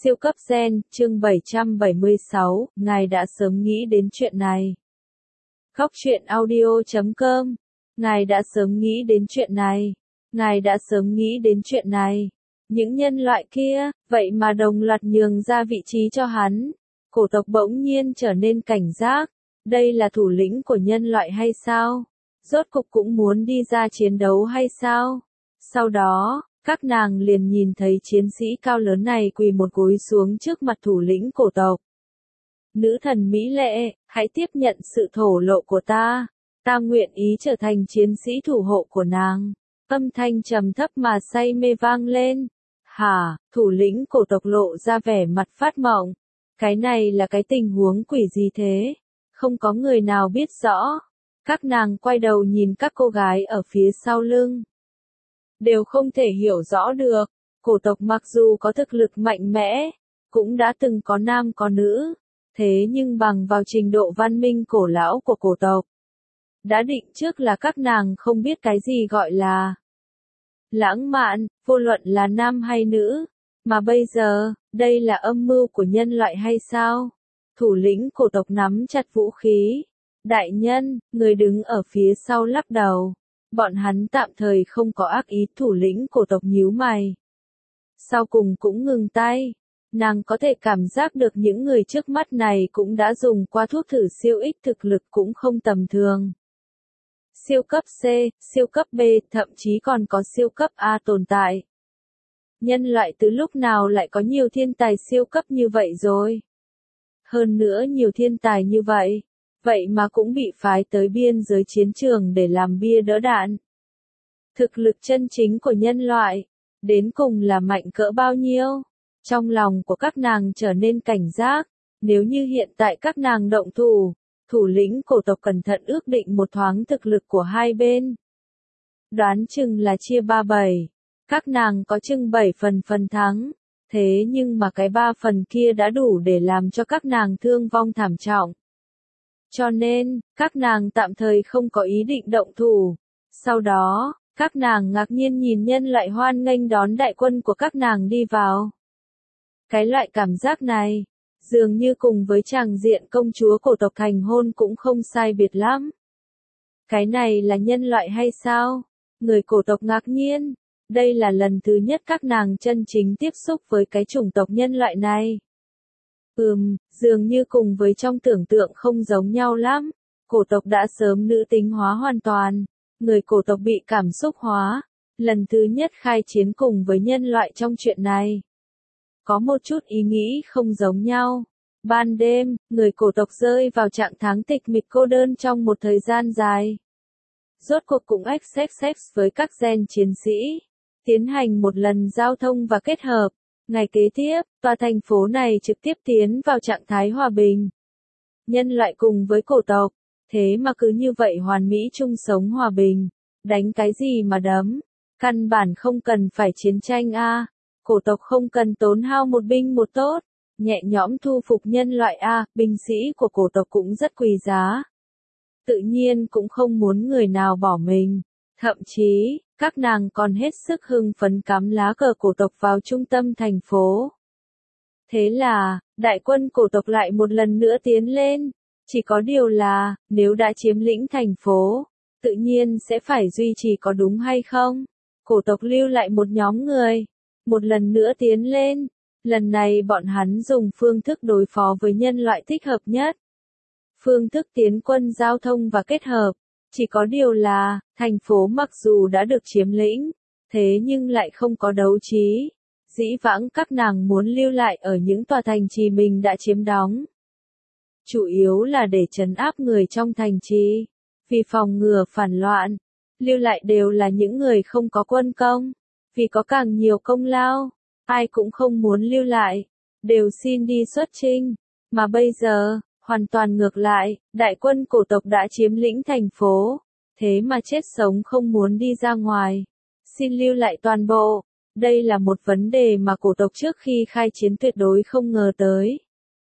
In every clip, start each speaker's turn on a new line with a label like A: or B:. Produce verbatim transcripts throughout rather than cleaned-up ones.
A: Siêu cấp gen, chương bảy trăm bảy mươi sáu, ngài đã sớm nghĩ đến chuyện này. Góc truyện audio chấm com, ngài đã sớm nghĩ đến chuyện này. Ngài đã sớm nghĩ đến chuyện này. Những nhân loại kia, vậy mà đồng loạt nhường ra vị trí cho hắn. Cổ tộc bỗng nhiên trở nên cảnh giác. Đây là thủ lĩnh của nhân loại hay sao? Rốt cục cũng muốn đi ra chiến đấu hay sao? Sau đó, các nàng liền nhìn thấy chiến sĩ cao lớn này quỳ một gối xuống trước mặt thủ lĩnh cổ tộc. Nữ thần mỹ lệ, hãy tiếp nhận sự thổ lộ của ta. Ta nguyện ý trở thành chiến sĩ thủ hộ của nàng. Âm thanh trầm thấp mà say mê vang lên. Hả, thủ lĩnh cổ tộc lộ ra vẻ mặt phát mộng. Cái này là cái tình huống quỷ gì thế? Không có người nào biết rõ. Các nàng quay đầu nhìn các cô gái ở phía sau lưng. Đều không thể hiểu rõ được. Cổ tộc mặc dù có thực lực mạnh mẽ, cũng đã từng có nam có nữ. Thế nhưng bằng vào trình độ văn minh cổ lão của cổ tộc, đã định trước là các nàng không biết cái gì gọi là lãng mạn, vô luận là nam hay nữ. Mà bây giờ, đây là âm mưu của nhân loại hay sao? Thủ lĩnh cổ tộc nắm chặt vũ khí. Đại nhân, người đứng ở phía sau lắc đầu. Bọn hắn tạm thời không có ác ý. Thủ lĩnh cổ tộc nhíu mày. Sau cùng cũng ngừng tay. Nàng có thể cảm giác được những người trước mắt này cũng đã dùng qua thuốc thử siêu ích, thực lực cũng không tầm thường. Siêu cấp C, siêu cấp B, thậm chí còn có siêu cấp A tồn tại. Nhân loại từ lúc nào lại có nhiều thiên tài siêu cấp như vậy rồi? Hơn nữa nhiều thiên tài như vậy, vậy mà cũng bị phái tới biên giới chiến trường để làm bia đỡ đạn. Thực lực chân chính của nhân loại, đến cùng là mạnh cỡ bao nhiêu? Trong lòng của các nàng trở nên cảnh giác, nếu như hiện tại các nàng động thủ, thủ lĩnh cổ tộc cẩn thận ước định một thoáng thực lực của hai bên. Đoán chừng là chia ba bảy, các nàng có chừng bảy phần phần thắng, thế nhưng mà cái ba phần kia đã đủ để làm cho các nàng thương vong thảm trọng. Cho nên, các nàng tạm thời không có ý định động thủ. Sau đó, các nàng ngạc nhiên nhìn nhân loại hoan nghênh đón đại quân của các nàng đi vào. Cái loại cảm giác này, dường như cùng với tràng diện công chúa cổ tộc thành hôn cũng không sai biệt lắm. Cái này là nhân loại hay sao? Người cổ tộc ngạc nhiên. Đây là lần thứ nhất các nàng chân chính tiếp xúc với cái chủng tộc nhân loại này. Ừm, dường như cùng với trong tưởng tượng không giống nhau lắm. Cổ tộc đã sớm nữ tính hóa hoàn toàn. Người cổ tộc bị cảm xúc hóa. Lần thứ nhất khai chiến cùng với nhân loại trong chuyện này. Có một chút ý nghĩ không giống nhau. Ban đêm, người cổ tộc rơi vào trạng thái tịch mịch cô đơn trong một thời gian dài. Rốt cuộc cũng access với các gen chiến sĩ. Tiến hành một lần giao thông và kết hợp. Ngày kế tiếp, tòa thành phố này trực tiếp tiến vào trạng thái hòa bình. Nhân loại cùng với cổ tộc, thế mà cứ như vậy hoàn mỹ chung sống hòa bình. Đánh cái gì mà đấm? Căn bản không cần phải chiến tranh a. À. Cổ tộc không cần tốn hao một binh một tốt, nhẹ nhõm thu phục nhân loại a. À. Binh sĩ của cổ tộc cũng rất quý giá. Tự nhiên cũng không muốn người nào bỏ mình. Thậm chí, các nàng còn hết sức hưng phấn cắm lá cờ cổ tộc vào trung tâm thành phố. Thế là, đại quân cổ tộc lại một lần nữa tiến lên. Chỉ có điều là, nếu đã chiếm lĩnh thành phố, tự nhiên sẽ phải duy trì, có đúng hay không? Cổ tộc lưu lại một nhóm người, một lần nữa tiến lên. Lần này bọn hắn dùng phương thức đối phó với nhân loại thích hợp nhất. Phương thức tiến quân giao thông và kết hợp. Chỉ có điều là, thành phố mặc dù đã được chiếm lĩnh, thế nhưng lại không có đấu trí. Dĩ vãng các nàng muốn lưu lại ở những tòa thành trì mình đã chiếm đóng. Chủ yếu là để trấn áp người trong thành trì. Vì phòng ngừa phản loạn, lưu lại đều là những người không có quân công. Vì có càng nhiều công lao, ai cũng không muốn lưu lại, đều xin đi xuất chinh. Mà bây giờ, hoàn toàn ngược lại, đại quân cổ tộc đã chiếm lĩnh thành phố, thế mà chết sống không muốn đi ra ngoài, xin lưu lại toàn bộ. Đây là một vấn đề mà cổ tộc trước khi khai chiến tuyệt đối không ngờ tới.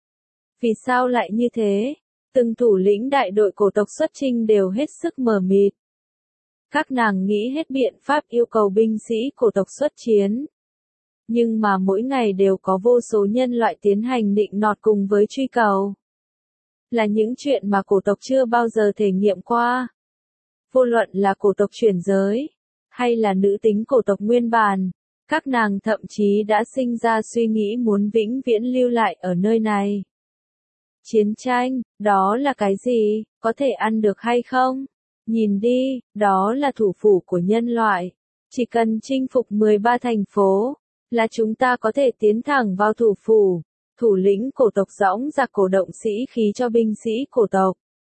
A: Vì sao lại như thế? Từng thủ lĩnh đại đội cổ tộc xuất chinh đều hết sức mờ mịt. Các nàng nghĩ hết biện pháp yêu cầu binh sĩ cổ tộc xuất chiến. Nhưng mà mỗi ngày đều có vô số nhân loại tiến hành nịnh nọt cùng với truy cầu. Là những chuyện mà cổ tộc chưa bao giờ thể nghiệm qua. Vô luận là cổ tộc chuyển giới, hay là nữ tính cổ tộc nguyên bản, các nàng thậm chí đã sinh ra suy nghĩ muốn vĩnh viễn lưu lại ở nơi này. Chiến tranh, đó là cái gì, có thể ăn được hay không? Nhìn đi, đó là thủ phủ của nhân loại. Chỉ cần chinh phục mười ba thành phố, là chúng ta có thể tiến thẳng vào thủ phủ. Thủ lĩnh cổ tộc dõng dạc cổ động sĩ khí cho binh sĩ cổ tộc.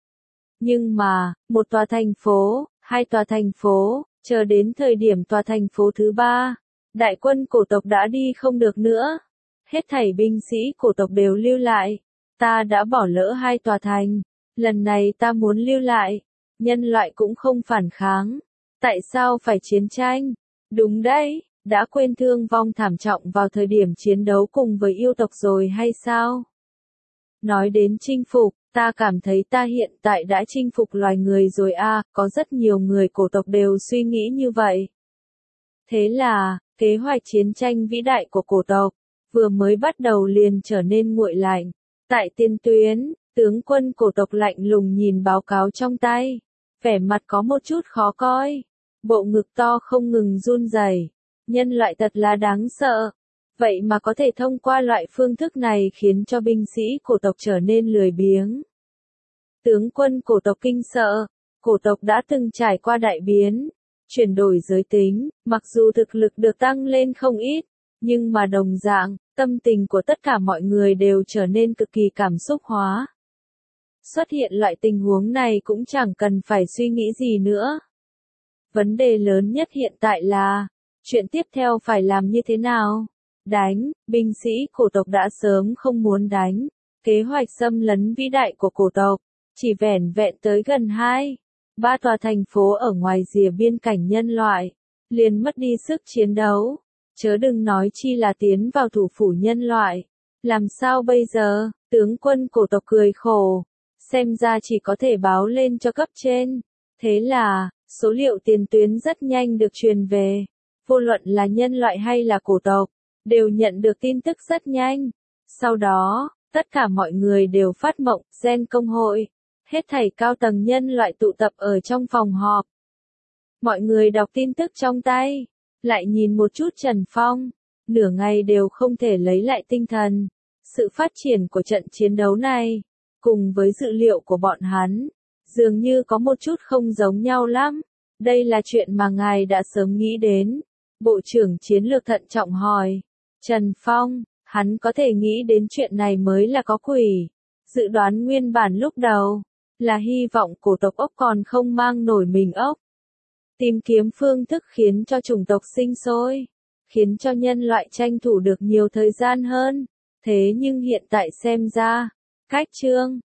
A: Nhưng mà, một tòa thành phố, hai tòa thành phố, chờ đến thời điểm tòa thành phố thứ ba, đại quân cổ tộc đã đi không được nữa. Hết thảy binh sĩ cổ tộc đều lưu lại. Ta đã bỏ lỡ hai tòa thành, lần này ta muốn lưu lại. Nhân loại cũng không phản kháng. Tại sao phải chiến tranh? Đúng đấy, đã quên thương vong thảm trọng vào thời điểm chiến đấu cùng với yêu tộc rồi hay sao? Nói đến chinh phục, ta cảm thấy ta hiện tại đã chinh phục loài người rồi a, có rất nhiều người cổ tộc đều suy nghĩ như vậy. Thế là, kế hoạch chiến tranh vĩ đại của cổ tộc, vừa mới bắt đầu liền trở nên nguội lạnh. Tại tiền tuyến, tướng quân cổ tộc lạnh lùng nhìn báo cáo trong tay, vẻ mặt có một chút khó coi, bộ ngực to không ngừng run rẩy. Nhân loại thật là đáng sợ. Vậy mà có thể thông qua loại phương thức này khiến cho binh sĩ cổ tộc trở nên lười biếng. Tướng quân cổ tộc kinh sợ, cổ tộc đã từng trải qua đại biến, chuyển đổi giới tính, mặc dù thực lực được tăng lên không ít, nhưng mà đồng dạng, tâm tình của tất cả mọi người đều trở nên cực kỳ cảm xúc hóa. Xuất hiện loại tình huống này cũng chẳng cần phải suy nghĩ gì nữa. Vấn đề lớn nhất hiện tại là, chuyện tiếp theo phải làm như thế nào? Đánh, binh sĩ cổ tộc đã sớm không muốn đánh. Kế hoạch xâm lấn vĩ đại của cổ tộc, chỉ vẻn vẹn tới gần hai, ba tòa thành phố ở ngoài rìa biên cảnh nhân loại, liền mất đi sức chiến đấu. Chớ đừng nói chi là tiến vào thủ phủ nhân loại. Làm sao bây giờ? Tướng quân cổ tộc cười khổ. Xem ra chỉ có thể báo lên cho cấp trên. Thế là, số liệu tiền tuyến rất nhanh được truyền về. Vô luận là nhân loại hay là cổ tộc, đều nhận được tin tức rất nhanh. Sau đó, tất cả mọi người đều phát mộng, gen công hội. Hết thảy cao tầng nhân loại tụ tập ở trong phòng họp. Mọi người đọc tin tức trong tay, lại nhìn một chút Trần Phong, nửa ngày đều không thể lấy lại tinh thần. Sự phát triển của trận chiến đấu này, cùng với dự liệu của bọn hắn, dường như có một chút không giống nhau lắm. Đây là chuyện mà ngài đã sớm nghĩ đến. Bộ trưởng chiến lược thận trọng hỏi. Trần Phong, hắn có thể nghĩ đến chuyện này mới là có quỷ. Dự đoán nguyên bản lúc đầu, là hy vọng cổ tộc ốc còn không mang nổi mình ốc. Tìm kiếm phương thức khiến cho chủng tộc sinh sôi, khiến cho nhân loại tranh thủ được nhiều thời gian hơn. Thế nhưng hiện tại xem ra, cách chương